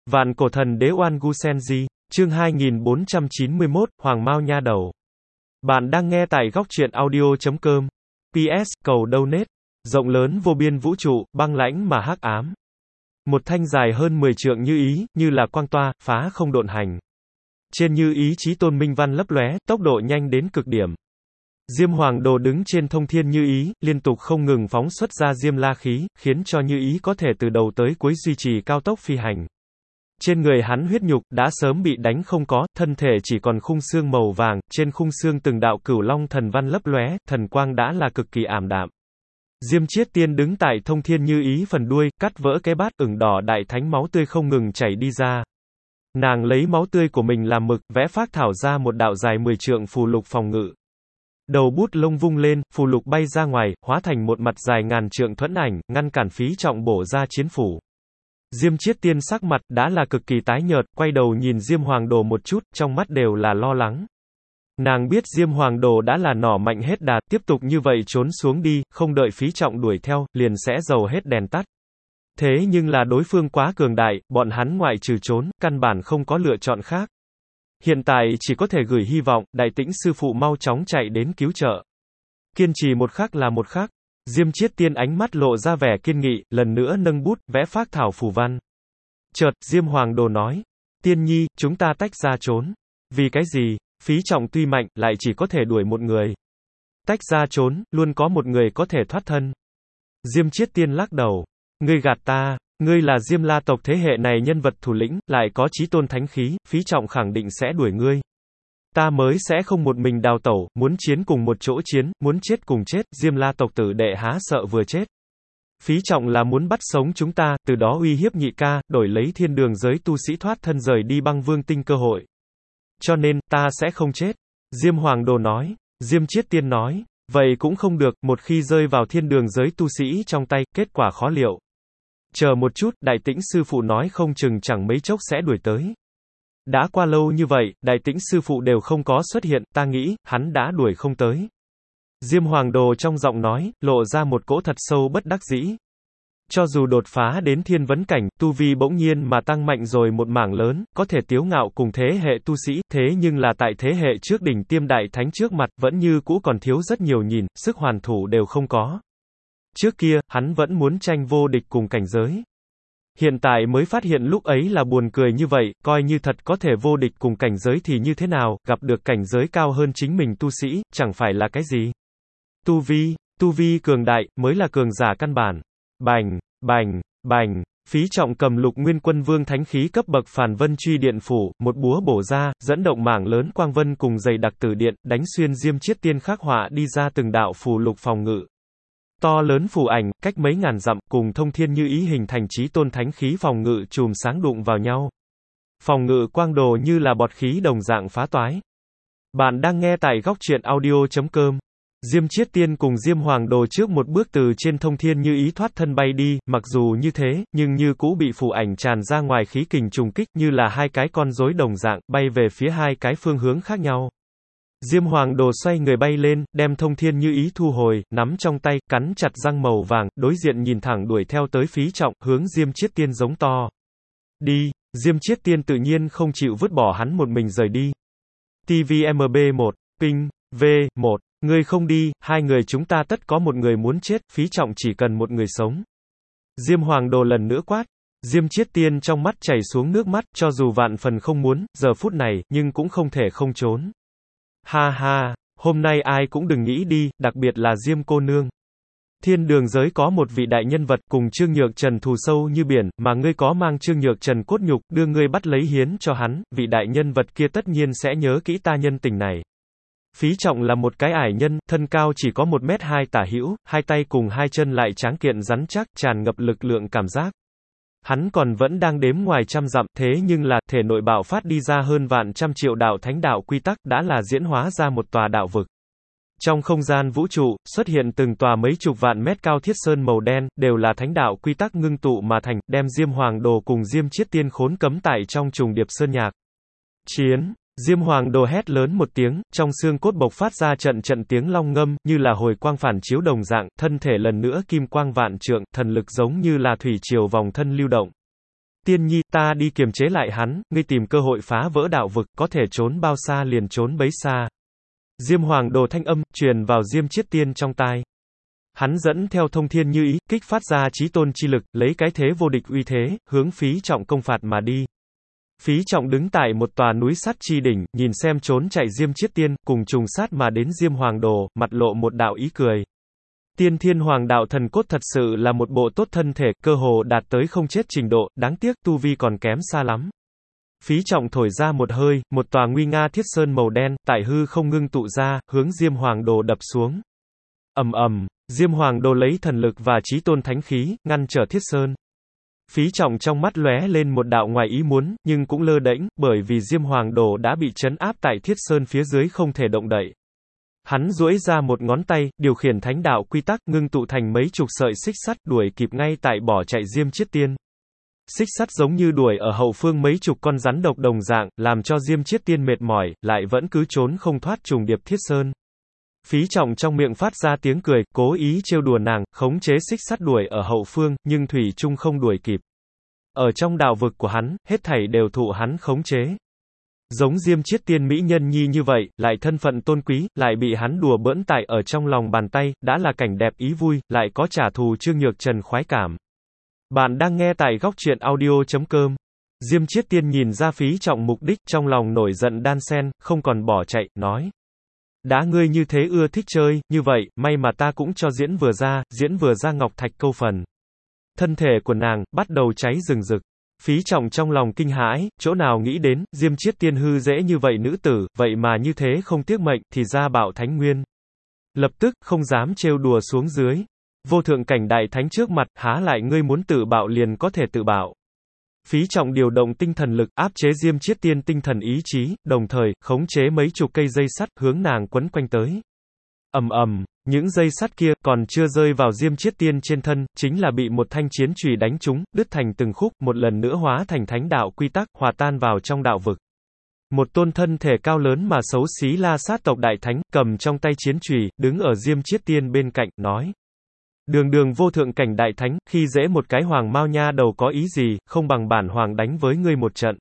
Vạn cổ thần đế Oan Gu Senji, chương 2491, Hoàng Mao nha đầu. Bạn đang nghe tại góc truyện audio.com. PS, cầu donate. Rộng lớn vô biên vũ trụ, băng lãnh mà hắc ám. Một thanh dài hơn 10 trượng như ý, như là quang toa, phá không độn hành. Trên như ý chí tôn minh văn lấp lóe, tốc độ nhanh đến cực điểm. Diêm Hoàng Đồ đứng trên thông thiên như ý, liên tục không ngừng phóng xuất ra diêm la khí, khiến cho như ý có thể từ đầu tới cuối duy trì cao tốc phi hành. Trên người hắn huyết nhục đã sớm bị đánh không có, thân thể chỉ còn khung xương màu vàng, trên khung xương từng đạo cửu long thần văn lấp lóe, thần quang đã là cực kỳ ảm đạm. Diêm Chiết Tiên đứng tại thông thiên như ý phần đuôi, cắt vỡ cái bát ửng đỏ đại thánh máu tươi không ngừng chảy đi ra. Nàng lấy máu tươi của mình làm mực, vẽ phác thảo ra một đạo dài 10 trượng phù lục phòng ngự. Đầu bút lông vung lên, phù lục bay ra ngoài, hóa thành một mặt dài ngàn trượng thuẫn ảnh, ngăn cản Phí Trọng bổ ra chiến phủ. Diêm Chiết Tiên sắc mặt đã là cực kỳ tái nhợt, quay đầu nhìn Diêm Hoàng Đồ một chút, trong mắt đều là lo lắng. Nàng biết Diêm Hoàng Đồ đã là nỏ mạnh hết đà, tiếp tục như vậy trốn xuống đi, không đợi Phí Trọng đuổi theo, liền sẽ dầu hết đèn tắt. Thế nhưng là đối phương quá cường đại, bọn hắn ngoại trừ trốn, căn bản không có lựa chọn khác. Hiện tại chỉ có thể gửi hy vọng, Đại Tĩnh sư phụ mau chóng chạy đến cứu trợ. Kiên trì một khắc là một khắc. Diêm Chiết Tiên ánh mắt lộ ra vẻ kiên nghị, lần nữa nâng bút, vẽ phác thảo phù văn. Chợt, Diêm Hoàng Đồ nói, Tiên Nhi, chúng ta tách ra trốn. Vì cái gì? Phí Trọng tuy mạnh, lại chỉ có thể đuổi một người. Tách ra trốn, luôn có một người có thể thoát thân. Diêm Chiết Tiên lắc đầu. Ngươi gạt ta, ngươi là Diêm La tộc thế hệ này nhân vật thủ lĩnh, lại có chí tôn thánh khí, Phí Trọng khẳng định sẽ đuổi ngươi. Ta mới sẽ không một mình đào tẩu, muốn chiến cùng một chỗ chiến, muốn chết cùng chết, Diêm La tộc tử đệ há sợ vừa chết. Phí Trọng là muốn bắt sống chúng ta, từ đó uy hiếp nhị ca, đổi lấy thiên đường giới tu sĩ thoát thân rời đi băng vương tinh cơ hội. Cho nên, ta sẽ không chết. Diêm Hoàng Đồ nói. Diêm Chiết Tiên nói. Vậy cũng không được, một khi rơi vào thiên đường giới tu sĩ trong tay, kết quả khó liệu. Chờ một chút, Đại Tĩnh sư phụ nói không chừng chẳng mấy chốc sẽ đuổi tới. Đã qua lâu như vậy, Đại Tĩnh sư phụ đều không có xuất hiện, ta nghĩ, hắn đã đuổi không tới. Diêm Hoàng Đồ trong giọng nói, lộ ra một cỗ thật sâu bất đắc dĩ. Cho dù đột phá đến thiên vấn cảnh, tu vi bỗng nhiên mà tăng mạnh rồi một mảng lớn, có thể tiếu ngạo cùng thế hệ tu sĩ, thế nhưng là tại thế hệ trước đỉnh tiêm đại thánh trước mặt, vẫn như cũ còn thiếu rất nhiều nhìn, sức hoàn thủ đều không có. Trước kia, hắn vẫn muốn tranh vô địch cùng cảnh giới. Hiện tại mới phát hiện lúc ấy là buồn cười như vậy, coi như thật có thể vô địch cùng cảnh giới thì như thế nào, gặp được cảnh giới cao hơn chính mình tu sĩ, chẳng phải là cái gì. Tu vi cường đại, mới là cường giả căn bản. Bành, bành, bành, Phí Trọng cầm Lục Nguyên Quân Vương thánh khí cấp bậc Phàn Vân Truy Điện phủ, một búa bổ ra, dẫn động mảng lớn quang vân cùng dày đặc tử điện, đánh xuyên Diêm Chiết Tiên khắc họa đi ra từng đạo phù lục phòng ngự. To lớn phù ảnh, cách mấy ngàn dặm, cùng thông thiên như ý hình thành chí tôn thánh khí phòng ngự chùm sáng đụng vào nhau. Phòng ngự quang đồ như là bọt khí đồng dạng phá toái. Bạn đang nghe tại góc truyện audio.com. Diêm Chiết Tiên cùng Diêm Hoàng Đồ trước một bước từ trên thông thiên như ý thoát thân bay đi, mặc dù như thế, nhưng như cũ bị phù ảnh tràn ra ngoài khí kình trùng kích như là hai cái con rối đồng dạng, bay về phía hai cái phương hướng khác nhau. Diêm Hoàng Đồ xoay người bay lên, đem thông thiên như ý thu hồi, nắm trong tay, cắn chặt răng màu vàng, đối diện nhìn thẳng đuổi theo tới Phí Trọng, hướng Diêm Chiết Tiên giống to. Đi, Diêm Chiết Tiên tự nhiên không chịu vứt bỏ hắn một mình rời đi. TVMB1, Ping, V1, ngươi không đi, hai người chúng ta tất có một người muốn chết, Phí Trọng chỉ cần một người sống. Diêm Hoàng Đồ lần nữa quát. Diêm Chiết Tiên trong mắt chảy xuống nước mắt, cho dù vạn phần không muốn, giờ phút này, nhưng cũng không thể không trốn. Ha ha, hôm nay ai cũng đừng nghĩ đi, đặc biệt là Diêm cô nương. Thiên đường giới có một vị đại nhân vật cùng Trương Nhược Trần thù sâu như biển, mà ngươi có mang Trương Nhược Trần cốt nhục, đưa ngươi bắt lấy hiến cho hắn, vị đại nhân vật kia tất nhiên sẽ nhớ kỹ ta nhân tình này. Phí Trọng là một cái ải nhân, thân cao chỉ có 1m2 tả hữu, hai tay cùng hai chân lại tráng kiện rắn chắc, tràn ngập lực lượng cảm giác. Hắn còn vẫn đang đếm ngoài trăm dặm, thế nhưng là, thể nội bạo phát đi ra hơn vạn trăm triệu đạo thánh đạo quy tắc, đã là diễn hóa ra một tòa đạo vực. Trong không gian vũ trụ, xuất hiện từng tòa mấy chục vạn mét cao thiết sơn màu đen, đều là thánh đạo quy tắc ngưng tụ mà thành, đem Diêm Hoàng Đồ cùng Diêm Chiết Tiên khốn cấm tại trong trùng điệp sơn nhạc. Chiến! Diêm Hoàng Đồ hét lớn một tiếng, trong xương cốt bộc phát ra trận trận tiếng long ngâm, như là hồi quang phản chiếu đồng dạng, thân thể lần nữa kim quang vạn trượng, thần lực giống như là thủy triều vòng thân lưu động. Tiên nhi, ta đi kiềm chế lại hắn, ngươi tìm cơ hội phá vỡ đạo vực, có thể trốn bao xa liền trốn bấy xa. Diêm Hoàng Đồ thanh âm, truyền vào Diêm Chiết Tiên trong tai. Hắn dẫn theo thông thiên như ý, kích phát ra chí tôn chi lực, lấy cái thế vô địch uy thế, hướng Phí Trọng công phạt mà đi. Phí Trọng đứng tại một tòa núi sắt chi đỉnh, nhìn xem trốn chạy Diêm Chiết Tiên, cùng trùng sát mà đến Diêm Hoàng Đồ, mặt lộ một đạo ý cười. Tiên Thiên Hoàng Đạo Thần Cốt thật sự là một bộ tốt thân thể, cơ hồ đạt tới không chết trình độ, đáng tiếc tu vi còn kém xa lắm. Phí Trọng thổi ra một hơi, một tòa nguy nga thiết sơn màu đen, tại hư không ngưng tụ ra, hướng Diêm Hoàng Đồ đập xuống. Ầm ầm, Diêm Hoàng Đồ lấy thần lực và chí tôn thánh khí, ngăn trở thiết sơn. Phí Trọng trong mắt lóe lên một đạo ngoài ý muốn, nhưng cũng lơ đễnh, bởi vì Diêm Hoàng Đồ đã bị trấn áp tại thiết sơn phía dưới không thể động đậy. Hắn duỗi ra một ngón tay, điều khiển thánh đạo quy tắc, ngưng tụ thành mấy chục sợi xích sắt, đuổi kịp ngay tại bỏ chạy Diêm Chiết Tiên. Xích sắt giống như đuổi ở hậu phương mấy chục con rắn độc đồng dạng, làm cho Diêm Chiết Tiên mệt mỏi, lại vẫn cứ trốn không thoát trùng điệp thiết sơn. Phí Trọng trong miệng phát ra tiếng cười, cố ý trêu đùa nàng, khống chế xích sắt đuổi ở hậu phương, nhưng thủy chung không đuổi kịp. Ở trong đạo vực của hắn, hết thảy đều thụ hắn khống chế. Giống Diêm Chiết Tiên mỹ nhân nhi như vậy, lại thân phận tôn quý, lại bị hắn đùa bỡn tại ở trong lòng bàn tay, đã là cảnh đẹp ý vui, lại có trả thù Trương Nhược Trần khoái cảm. Bạn đang nghe tại góc truyện audio.com. Diêm Chiết Tiên nhìn ra Phí Trọng mục đích, trong lòng nổi giận đan sen, không còn bỏ chạy, nói. Đã ngươi như thế ưa thích chơi, như vậy, may mà ta cũng cho diễn vừa ra ngọc thạch câu phần. Thân thể của nàng, bắt đầu cháy rừng rực. Phí Trọng trong lòng kinh hãi, chỗ nào nghĩ đến, Diêm Chiết Tiên hư dễ như vậy nữ tử, vậy mà như thế không tiếc mệnh, thì ra bạo thánh nguyên. Lập tức, không dám trêu đùa xuống dưới. Vô thượng cảnh đại thánh trước mặt, há lại ngươi muốn tự bạo liền có thể tự bạo. Phí Trọng điều động tinh thần lực, áp chế Diêm Chiết Tiên tinh thần ý chí, đồng thời, khống chế mấy chục cây dây sắt, hướng nàng quấn quanh tới. Ầm ầm, những dây sắt kia, còn chưa rơi vào Diêm Chiết Tiên trên thân, chính là bị một thanh chiến chùy đánh trúng, đứt thành từng khúc, một lần nữa hóa thành thánh đạo quy tắc, hòa tan vào trong đạo vực. Một tôn thân thể cao lớn mà xấu xí La Sát tộc đại thánh, cầm trong tay chiến chùy, đứng ở Diêm Chiết Tiên bên cạnh, nói. Đường vô thượng cảnh đại thánh, khi dễ một cái hoàng mao nha đầu có ý gì, không bằng bản hoàng đánh với ngươi một trận.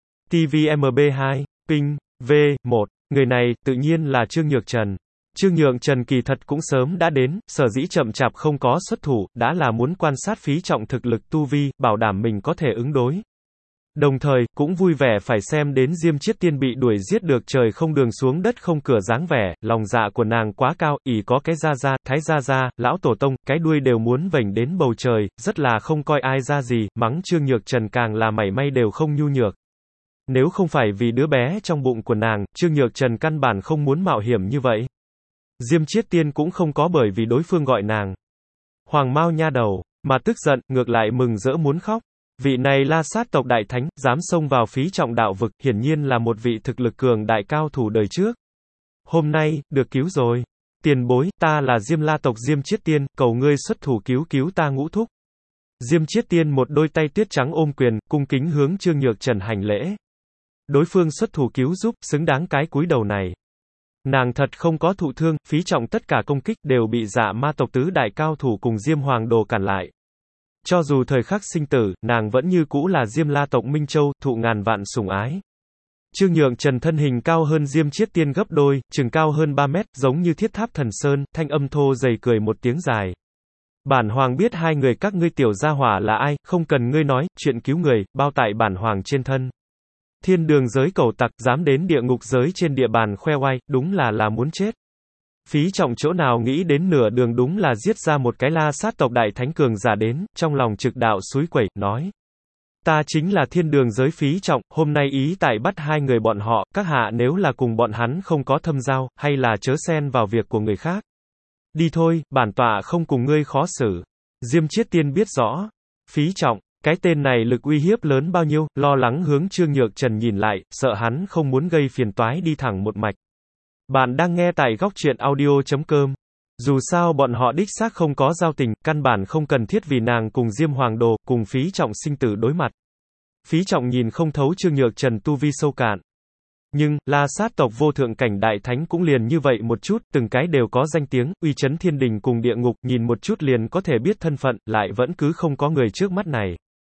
TVMB2, Ping, V1, người này, tự nhiên là Trương Nhược Trần. Trương Nhược Trần kỳ thật cũng sớm đã đến, sở dĩ chậm chạp không có xuất thủ, đã là muốn quan sát Phí Trọng thực lực tu vi, bảo đảm mình có thể ứng đối. Đồng thời, cũng vui vẻ phải xem đến Diêm Chiết Tiên bị đuổi giết được trời không đường xuống đất không cửa dáng vẻ, lòng dạ của nàng quá cao, ỷ có cái gia, thái gia, lão tổ tông, cái đuôi đều muốn vểnh đến bầu trời, rất là không coi ai ra gì, mắng Trương Nhược Trần càng là mảy may đều không nhu nhược. Nếu không phải vì đứa bé trong bụng của nàng, Trương Nhược Trần căn bản không muốn mạo hiểm như vậy. Diêm Chiết Tiên cũng không có bởi vì đối phương gọi nàng Hoàng Mao nha đầu, mà tức giận, ngược lại mừng rỡ muốn khóc. Vị này La Sát tộc đại thánh, dám xông vào Phí Trọng đạo vực, hiển nhiên là một vị thực lực cường đại cao thủ đời trước. Hôm nay, được cứu rồi. Tiền bối, ta là Diêm La tộc Diêm Chiết Tiên, cầu ngươi xuất thủ cứu ta ngũ thúc. Diêm Chiết Tiên một đôi tay tuyết trắng ôm quyền, cung kính hướng Trương Nhược Trần hành lễ. Đối phương xuất thủ cứu giúp, xứng đáng cái cúi đầu này. Nàng thật không có thụ thương, Phí Trọng tất cả công kích đều bị Dạ Ma tộc tứ đại cao thủ cùng Diêm Hoàng Đồ cản lại. Cho dù thời khắc sinh tử, nàng vẫn như cũ là Diêm La tộc Minh Châu, thụ ngàn vạn sủng ái. Trương Nhược Trần thân hình cao hơn Diêm Chiết Tiên gấp đôi, chừng cao hơn 3 mét, giống như thiết tháp thần sơn, thanh âm thô dày cười một tiếng dài. Bản hoàng biết hai người các ngươi tiểu gia hỏa là ai, không cần ngươi nói, chuyện cứu người, bao tại bản hoàng trên thân. Thiên đường giới cẩu tặc, dám đến địa ngục giới trên địa bàn khoe oai, đúng là muốn chết. Phí Trọng chỗ nào nghĩ đến nửa đường đúng là giết ra một cái La Sát tộc đại thánh cường giả đến, trong lòng trực đạo xúi quẩy, nói. Ta chính là thiên đường giới Phí Trọng, hôm nay ý tại bắt hai người bọn họ, các hạ nếu là cùng bọn hắn không có thâm giao, hay là chớ xen vào việc của người khác. Đi thôi, bản tọa không cùng ngươi khó xử. Diêm Chiết Tiên biết rõ. Phí Trọng, cái tên này lực uy hiếp lớn bao nhiêu, lo lắng hướng Trương Nhược Trần nhìn lại, sợ hắn không muốn gây phiền toái đi thẳng một mạch. Bạn đang nghe tại góc truyện audio.com. Dù sao bọn họ đích xác không có giao tình, căn bản không cần thiết vì nàng cùng Diêm Hoàng Đồ, cùng Phí Trọng sinh tử đối mặt. Phí Trọng nhìn không thấu Trương Nhược Trần tu vi sâu cạn. Nhưng, La Sát tộc vô thượng cảnh đại thánh cũng liền như vậy một chút, từng cái đều có danh tiếng, uy chấn thiên đình cùng địa ngục, nhìn một chút liền có thể biết thân phận, lại vẫn cứ không có người trước mắt này.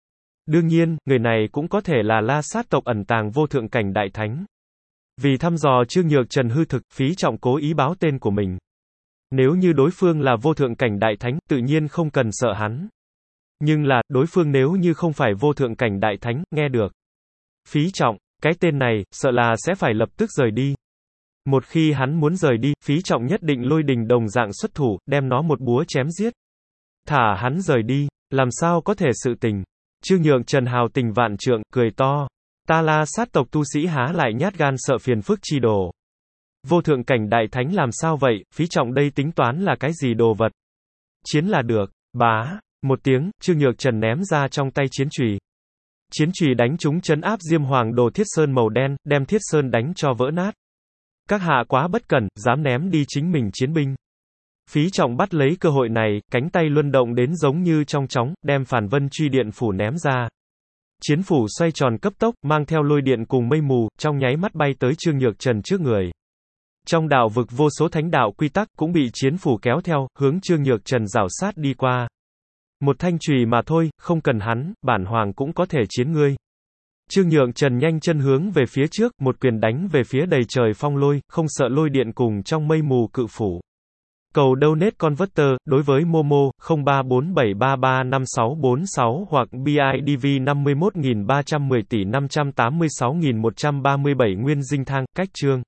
Đương nhiên, người này cũng có thể là La Sát tộc ẩn tàng vô thượng cảnh đại thánh. Vì thăm dò Trương Nhược Trần hư thực, Phí Trọng cố ý báo tên của mình. Nếu như đối phương là vô thượng cảnh đại thánh, tự nhiên không cần sợ hắn. Nhưng là, đối phương nếu như không phải vô thượng cảnh đại thánh, nghe được Phí Trọng, cái tên này, sợ là sẽ phải lập tức rời đi. Một khi hắn muốn rời đi, Phí Trọng nhất định lôi đình đồng dạng xuất thủ, đem nó một búa chém giết. Thả hắn rời đi, làm sao có thể sự tình. Trương Nhược Trần hào tình vạn trượng, cười to. Ta La Sát tộc tu sĩ há lại nhát gan sợ phiền phức chi đồ. Vô thượng cảnh đại thánh làm sao vậy, Phí Trọng đây tính toán là cái gì đồ vật. Chiến là được, bá. Một tiếng, Trương Nhược Trần ném ra trong tay chiến chùy. Chiến chùy đánh trúng trấn áp Diêm Hoàng đồ thiết sơn màu đen, đem thiết sơn đánh cho vỡ nát. Các hạ quá bất cẩn, dám ném đi chính mình chiến binh. Phí Trọng bắt lấy cơ hội này, cánh tay luân động đến giống như trong chóng, đem Phản Vân Truy Điện phủ ném ra. Chiến phủ xoay tròn cấp tốc, mang theo lôi điện cùng mây mù, trong nháy mắt bay tới Trương Nhược Trần trước người. Trong đạo vực vô số thánh đạo quy tắc cũng bị chiến phủ kéo theo, hướng Trương Nhược Trần rảo sát đi qua. Một thanh chùy mà thôi, không cần hắn, bản hoàng cũng có thể chiến ngươi. Trương Nhược Trần nhanh chân hướng về phía trước, một quyền đánh về phía đầy trời phong lôi, không sợ lôi điện cùng trong mây mù cự phủ. Cầu donate converter, đối với Momo, 0347335646 hoặc BIDV 51.310 tỷ 586.137 nguyên dinh thang, cách chương.